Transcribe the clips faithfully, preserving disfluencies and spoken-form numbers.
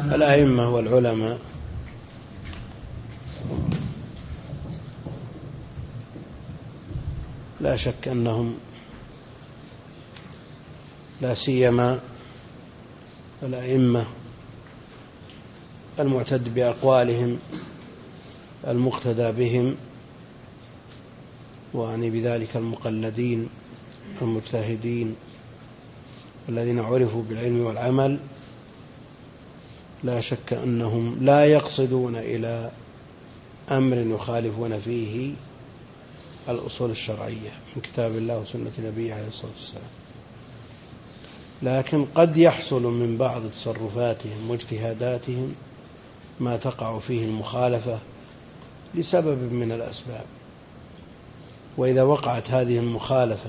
الأئمة والعلماء لا شك أنهم لا سيما الأئمة المعتد بأقوالهم المقتدى بهم، وأعني بذلك المقلدين المجتهدين الذين عرفوا بالعلم والعمل، لا شك أنهم لا يقصدون إلى أمر يخالفون فيه الأصول الشرعية من كتاب الله وسنة نبيه عليه الصلاة والسلام، لكن قد يحصل من بعض تصرفاتهم واجتهاداتهم ما تقع فيه المخالفة لسبب من الأسباب. وإذا وقعت هذه المخالفة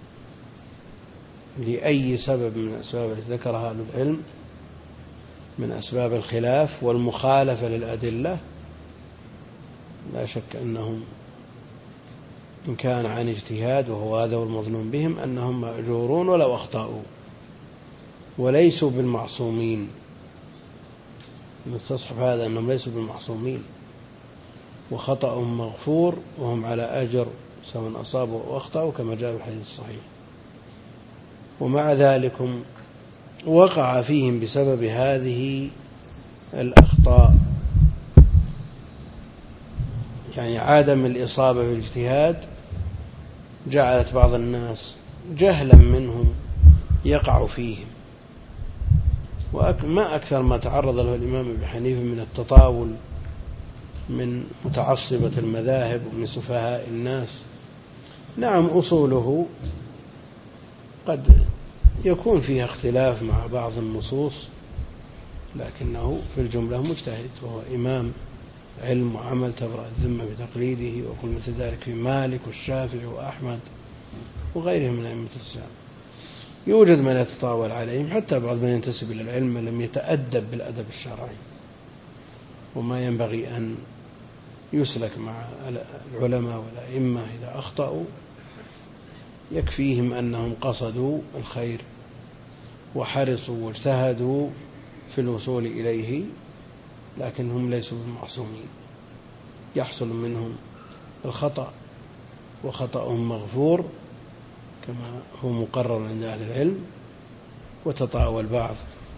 لأي سبب من الأسباب التي ذكرها أهل العلم من أسباب الخلاف والمخالفة للأدلة، لا شك أنهم إن كان عن اجتهاد وهو هذا المظنون بهم أنهم مأجورون ولو أخطأوا، وليسوا بالمعصومين. نستصحب هذا أنهم ليسوا بالمعصومين، وخطأهم مغفور وهم على أجر سواء أصابوا أو أخطأوا كما جاء في الحديث الصحيح. ومع ذلك وقع فيهم بسبب هذه الأخطاء، يعني عدم الإصابة في الاجتهاد جعلت بعض الناس جهلا منهم يقع فيهم. وما أكثر ما تعرض له الإمام أبي حنيفة من التطاول من متعصبة المذاهب ومن سفهاء الناس. نعم أصوله قد يكون فيها اختلاف مع بعض النصوص، لكنه في الجملة مجتهد، وهو إمام علم وعمل تبرأ الذمة بتقليده، وقل مثل ذلك في مالك والشافعي وأحمد وغيرهم من أئمة الإسلام. يوجد من يتطاول عليهم، حتى بعض من ينتسب إلى العلم لم يتأدب بالأدب الشرعي، وما ينبغي أن يسلك مع العلماء والأئمة إذا أخطأوا يكفيهم أنهم قصدوا الخير وحرصوا واجتهدوا في الوصول إليه، لكنهم ليسوا بالمعصومين، يحصل منهم الخطأ وخطأهم مغفور كما هو مقرر عند أهل العلم. وتطاول بعض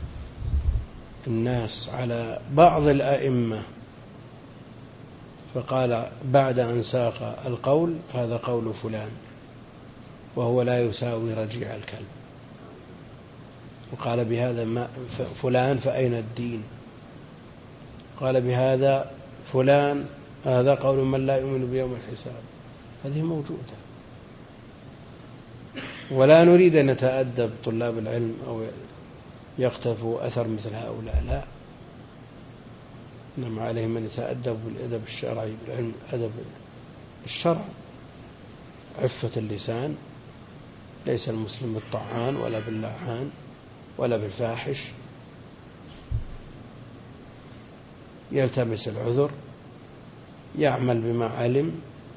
الناس على بعض الأئمة فقال بعد أن ساق القول هذا قول فلان وهو لا يساوي رجيع الكلب، وقال بهذا ما فلان فأين الدين، قال بهذا فلان هذا قول من لا يؤمن بيوم الحساب. هذه موجودة، ولا نريد أن نتأدب طلاب العلم أو يقتفوا أثر مثل هؤلاء، لا، إنما عليهم أن يتأدبوا بالأدب الشرعي، بالعلم أدب الشرع، عفة اللسان، ليس المسلم بالطعان ولا باللعان ولا بالفاحش، يلتمس العذر، يعمل بما علم.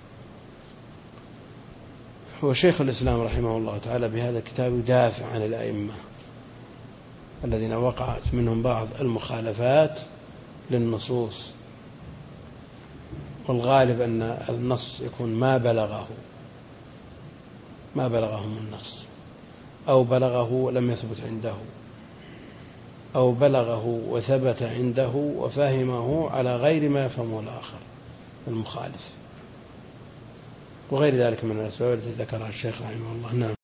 هو شيخ الإسلام رحمه الله تعالى بهذا الكتاب يدافع عن الأئمة الذين وقعت منهم بعض المخالفات للنصوص، والغالب أن النص يكون ما بلغه ما بلغهم النص، أو بلغه لم يثبت عنده، أو بلغه وثبت عنده وفهمه على غير ما يفهمه الآخر المخالف، وغير ذلك من الأسباب التي ذكرها الشيخ رحمه الله. نعم.